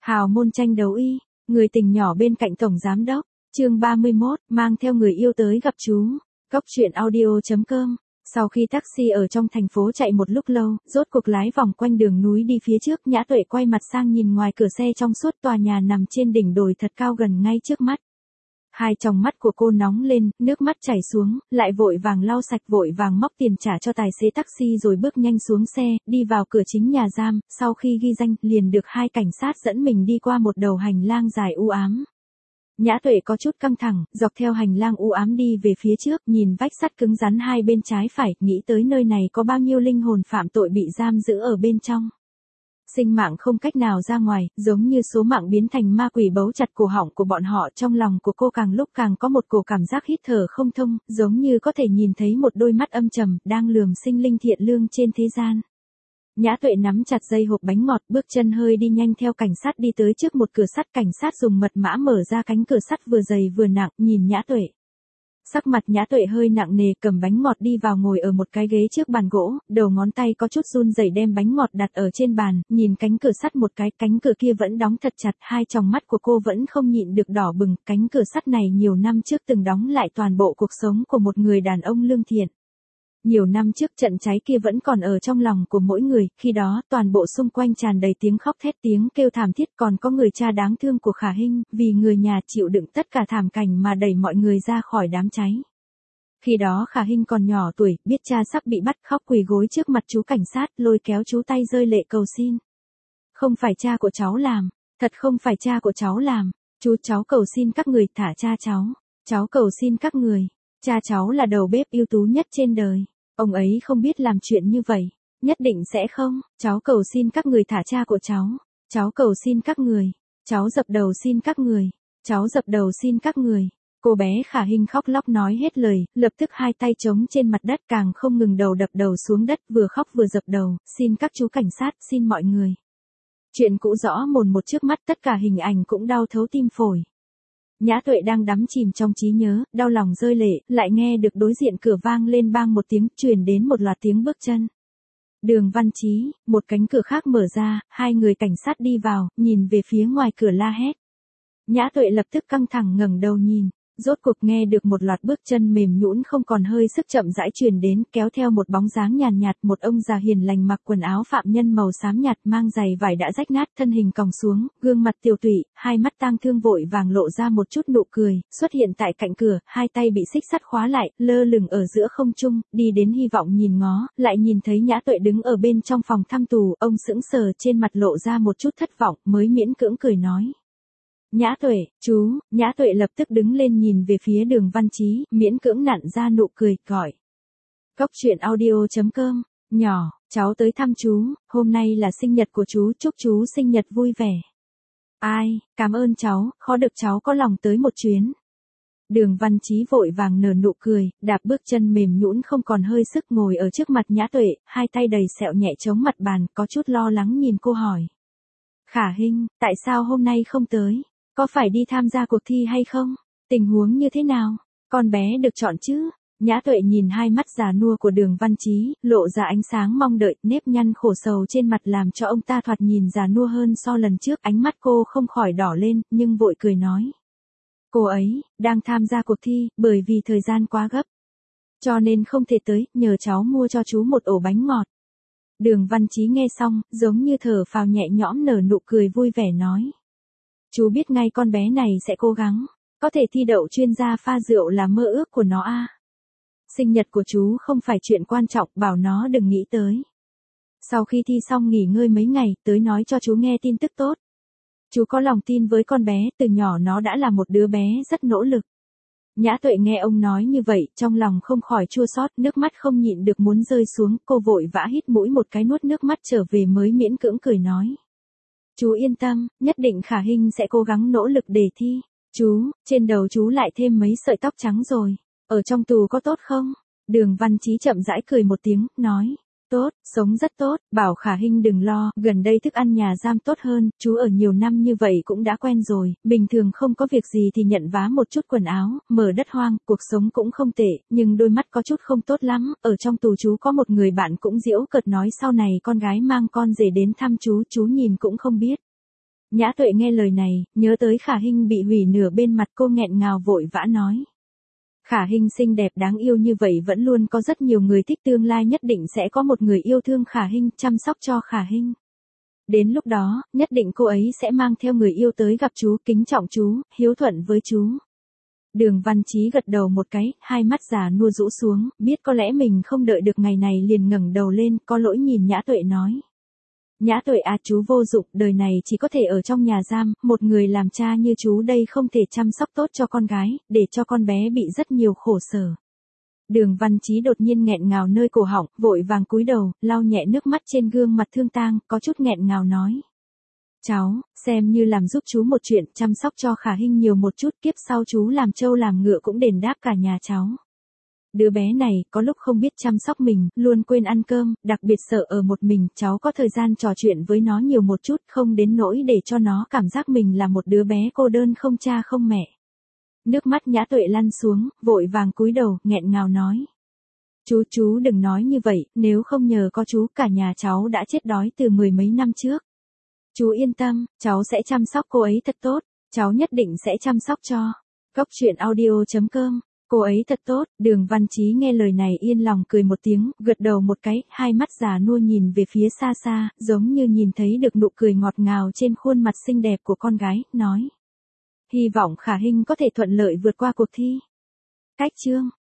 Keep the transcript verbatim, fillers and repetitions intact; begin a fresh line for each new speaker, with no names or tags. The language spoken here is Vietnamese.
Hào môn tranh đấu y, người tình nhỏ bên cạnh tổng giám đốc, chương ba mươi mốt, mang theo người yêu tới gặp chú. Cốc truyện audio chấm com. Sau khi taxi ở trong thành phố chạy một lúc lâu, rốt cuộc lái vòng quanh đường núi đi phía trước, Nhã Tuệ quay mặt sang nhìn ngoài cửa xe trong suốt tòa nhà nằm trên đỉnh đồi thật cao gần ngay trước mắt. Hai tròng mắt của cô nóng lên, nước mắt chảy xuống, lại vội vàng lau sạch, vội vàng móc tiền trả cho tài xế taxi rồi bước nhanh xuống xe, đi vào cửa chính nhà giam. Sau khi ghi danh, liền được hai cảnh sát dẫn mình đi qua một đầu hành lang dài u ám. Nhã Tuệ có chút căng thẳng, dọc theo hành lang u ám đi về phía trước, nhìn vách sắt cứng rắn hai bên trái phải, nghĩ tới nơi này có bao nhiêu linh hồn phạm tội bị giam giữ ở bên trong. Sinh mạng không cách nào ra ngoài, giống như số mạng biến thành ma quỷ bấu chặt cổ họng của bọn họ. Trong lòng của cô càng lúc càng có một cổ cảm giác hít thở không thông, giống như có thể nhìn thấy một đôi mắt âm trầm, đang lườm sinh linh thiện lương trên thế gian. Nhã Tuệ nắm chặt dây hộp bánh ngọt, bước chân hơi đi nhanh theo cảnh sát đi tới trước một cửa sắt. Cảnh sát dùng mật mã mở ra cánh cửa sắt vừa dày vừa nặng, nhìn Nhã Tuệ. Sắc mặt Nhã Tuệ hơi nặng nề, cầm bánh ngọt đi vào ngồi ở một cái ghế trước bàn gỗ, đầu ngón tay có chút run rẩy đem bánh ngọt đặt ở trên bàn, nhìn cánh cửa sắt một cái, cánh cửa kia vẫn đóng thật chặt, hai tròng mắt của cô vẫn không nhịn được đỏ bừng. Cánh cửa sắt này nhiều năm trước từng đóng lại toàn bộ cuộc sống của một người đàn ông lương thiện. Nhiều năm trước trận cháy kia vẫn còn ở trong lòng của mỗi người, khi đó toàn bộ xung quanh tràn đầy tiếng khóc thét, tiếng kêu thảm thiết, còn có người cha đáng thương của Khả Hinh, vì người nhà chịu đựng tất cả thảm cảnh mà đẩy mọi người ra khỏi đám cháy. Khi đó Khả Hinh còn nhỏ tuổi, biết cha sắp bị bắt, khóc quỳ gối trước mặt chú cảnh sát, lôi kéo chú tay rơi lệ cầu xin. Không phải cha của cháu làm, thật không phải cha của cháu làm, chú cháu cầu xin các người thả cha cháu, cháu cầu xin các người, cha cháu là đầu bếp ưu tú nhất trên đời. Ông ấy không biết làm chuyện như vậy, nhất định sẽ không, cháu cầu xin các người thả cha của cháu, cháu cầu xin các người, cháu dập đầu xin các người, cháu dập đầu xin các người. Cô bé Khả Hinh khóc lóc nói hết lời, lập tức hai tay trống trên mặt đất, càng không ngừng đầu đập đầu xuống đất, vừa khóc vừa dập đầu, xin các chú cảnh sát, xin mọi người. Chuyện cũ rõ mồn một trước mắt, tất cả hình ảnh cũng đau thấu tim phổi. Nhã Tuệ đang đắm chìm trong trí nhớ, đau lòng rơi lệ, lại nghe được đối diện cửa vang lên bang một tiếng, truyền đến một loạt tiếng bước chân. Đường Văn Chí, một cánh cửa khác mở ra, hai người cảnh sát đi vào, nhìn về phía ngoài cửa la hét. Nhã Tuệ lập tức căng thẳng ngẩng đầu nhìn, rốt cuộc nghe được một loạt bước chân mềm nhũn không còn hơi sức chậm rãi truyền đến, kéo theo một bóng dáng nhàn nhạt, một ông già hiền lành mặc quần áo phạm nhân màu xám nhạt, mang giày vải đã rách nát, thân hình còng xuống, gương mặt tiều tụy, hai mắt tang thương vội vàng lộ ra một chút nụ cười, xuất hiện tại cạnh cửa, hai tay bị xích sắt khóa lại, lơ lửng ở giữa không trung, đi đến hy vọng nhìn ngó, lại nhìn thấy Nhã Tuệ đứng ở bên trong phòng thăm tù, ông sững sờ, trên mặt lộ ra một chút thất vọng, mới miễn cưỡng cười nói. Nhã Tuệ, chú. Nhã Tuệ lập tức đứng lên nhìn về phía Đường Văn Chí, miễn cưỡng nặn ra nụ cười, gọi. Cốc truyện audio chấm com, nhỏ, cháu tới thăm chú, hôm nay là sinh nhật của chú, chúc chú sinh nhật vui vẻ. Ai, cảm ơn cháu, khó được cháu có lòng tới một chuyến. Đường Văn Chí vội vàng nở nụ cười, đạp bước chân mềm nhũn không còn hơi sức ngồi ở trước mặt Nhã Tuệ, hai tay đầy sẹo nhẹ chống mặt bàn, có chút lo lắng nhìn cô hỏi. Khả Hinh, tại sao hôm nay không tới? Có phải đi tham gia cuộc thi hay không? Tình huống như thế nào? Con bé được chọn chứ? Nhã Tuệ nhìn hai mắt già nua của Đường Văn Chí, lộ ra ánh sáng mong đợi, nếp nhăn khổ sầu trên mặt làm cho ông ta thoạt nhìn già nua hơn so lần trước, ánh mắt cô không khỏi đỏ lên, nhưng vội cười nói. Cô ấy, đang tham gia cuộc thi, bởi vì thời gian quá gấp. Cho nên không thể tới, nhờ cháu mua cho chú một ổ bánh ngọt. Đường Văn Chí nghe xong, giống như thở phào nhẹ nhõm nở nụ cười vui vẻ nói. Chú biết ngay con bé này sẽ cố gắng, có thể thi đậu chuyên gia pha rượu là mơ ước của nó a. Sinh nhật của chú không phải chuyện quan trọng, bảo nó đừng nghĩ tới. Sau khi thi xong nghỉ ngơi mấy ngày, tới nói cho chú nghe tin tức tốt. Chú có lòng tin với con bé, từ nhỏ nó đã là một đứa bé rất nỗ lực. Nhã Tuệ nghe ông nói như vậy, trong lòng không khỏi chua xót, nước mắt không nhịn được muốn rơi xuống, cô vội vã hít mũi một cái nuốt nước mắt trở về mới miễn cưỡng cười nói. Chú yên tâm, nhất định Khả Hinh sẽ cố gắng nỗ lực để thi. Chú, trên đầu chú lại thêm mấy sợi tóc trắng rồi. Ở trong tù có tốt không? Đường Văn Chí chậm rãi cười một tiếng, nói. Tốt, sống rất tốt, bảo Khả Hinh đừng lo, gần đây thức ăn nhà giam tốt hơn, chú ở nhiều năm như vậy cũng đã quen rồi, bình thường không có việc gì thì nhận vá một chút quần áo, mở đất hoang, cuộc sống cũng không tệ, nhưng đôi mắt có chút không tốt lắm, ở trong tù chú có một người bạn cũng giễu cợt nói sau này con gái mang con rể đến thăm chú, chú nhìn cũng không biết. Nhã Tuệ nghe lời này, nhớ tới Khả Hinh bị hủy nửa bên mặt, cô nghẹn ngào vội vã nói. Khả Hinh xinh đẹp đáng yêu như vậy vẫn luôn có rất nhiều người thích, tương lai nhất định sẽ có một người yêu thương Khả Hinh, chăm sóc cho Khả Hinh. Đến lúc đó, nhất định cô ấy sẽ mang theo người yêu tới gặp chú, kính trọng chú, hiếu thuận với chú. Đường Văn Chí gật đầu một cái, hai mắt già nua rũ xuống, biết có lẽ mình không đợi được ngày này liền ngẩng đầu lên, có lỗi nhìn Nhã Tuệ nói. Nhã Tuệ à, chú vô dụng, đời này chỉ có thể ở trong nhà giam, một người làm cha như chú đây không thể chăm sóc tốt cho con gái, để cho con bé bị rất nhiều khổ sở. Đường Văn Chí đột nhiên nghẹn ngào nơi cổ họng, vội vàng cúi đầu, lau nhẹ nước mắt trên gương mặt thương tang, có chút nghẹn ngào nói. Cháu, xem như làm giúp chú một chuyện, chăm sóc cho Khả Hinh nhiều một chút, kiếp sau chú làm trâu làm ngựa cũng đền đáp cả nhà cháu. Đứa bé này, có lúc không biết chăm sóc mình, luôn quên ăn cơm, đặc biệt sợ ở một mình, cháu có thời gian trò chuyện với nó nhiều một chút, không đến nỗi để cho nó cảm giác mình là một đứa bé cô đơn không cha không mẹ. Nước mắt Nhã Tuệ lăn xuống, vội vàng cúi đầu, nghẹn ngào nói. Chú chú đừng nói như vậy, nếu không nhờ có chú, cả nhà cháu đã chết đói từ mười mấy năm trước. Chú yên tâm, cháu sẽ chăm sóc cô ấy thật tốt, cháu nhất định sẽ chăm sóc cho. Cốc truyện audio chấm com, cô ấy thật tốt. Đường Văn Chí nghe lời này yên lòng cười một tiếng, gật đầu một cái, hai mắt già nua nhìn về phía xa xa, giống như nhìn thấy được nụ cười ngọt ngào trên khuôn mặt xinh đẹp của con gái, nói. Hy vọng Khả Hinh có thể thuận lợi vượt qua cuộc thi. Cách chương